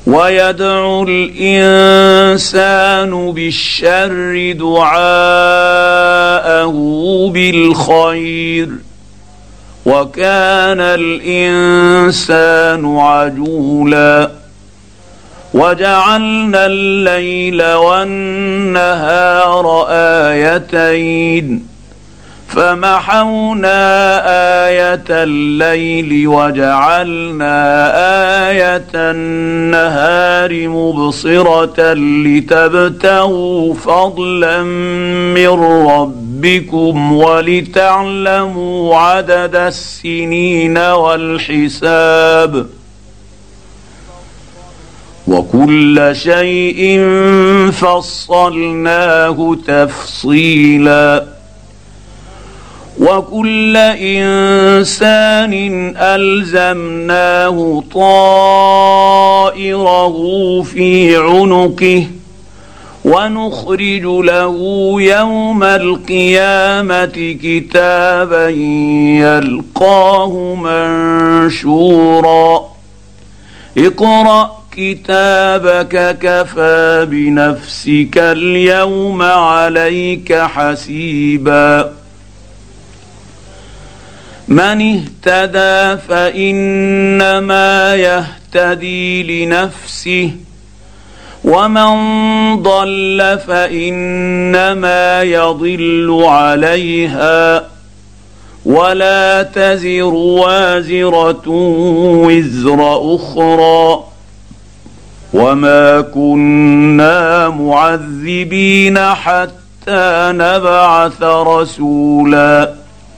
ويدعو الإنسان بالشر دعاءه بالخير وكان الإنسان عجولا وجعلنا الليل والنهار آيتين فمحونا آية الليل وجعلنا آية النهار مبصرة لتبتغوا فضلا من ربكم ولتعلموا عدد السنين والحساب وكل شيء فصلناه تفصيلا وكل إنسان ألزمناه طائره في عنقه ونخرج له يوم القيامة كتابا يلقاه منشورا اقرأ كتابك كفى بنفسك اليوم عليك حسيبا من اهتدى فإنما يهتدي لنفسه ومن ضل فإنما يضل عليها ولا تزر وازرة وزر أخرى وما كنا معذبين حتى نبعث رسولا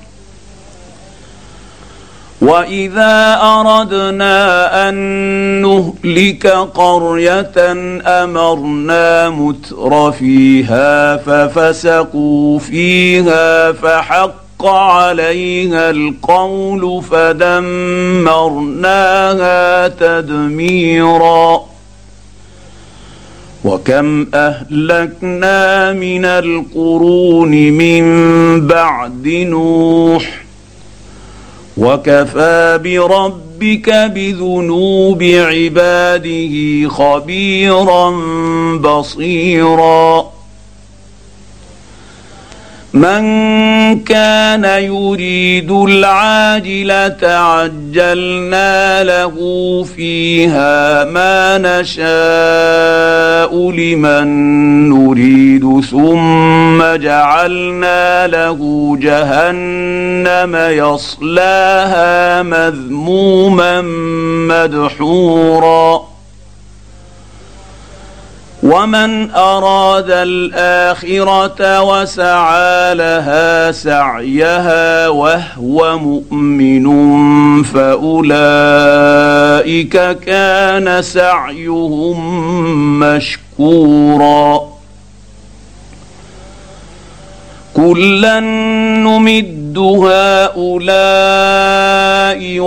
وإذا أردنا أن نهلك قرية أمرنا متر فيها ففسقوا فيها فحق عليها القول فدمرناها تدميرا وكم أهلكنا من القرون من بعد نوح وكفى بربك بذنوب عباده خبيرا بصيرا من كان يريد العاجلة عجلنا له فيها ما نشاء لمن نريد ثم جعلنا له جهنم يصلاها مذموما مدحورا ومن أراد الآخرة وسعى لها سعيها وهو مؤمن فأولئك كان سعيهم مشكورا كلا نمد هؤلاء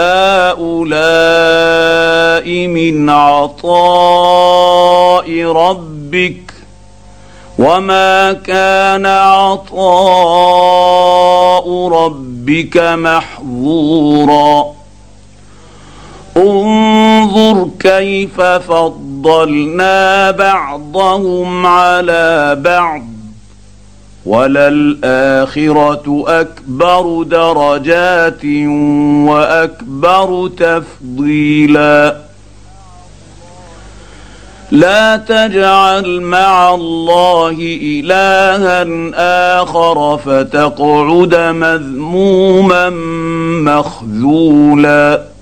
وهؤلاء من عطاء ربك وما كان عطاء ربك محظورا انظر كيف فضلنا بعضهم على بعض وللآخرة أكبر درجات وأكبر تفضيلا لا تجعل مع الله إلها آخر فتقعد مذموما مخذولا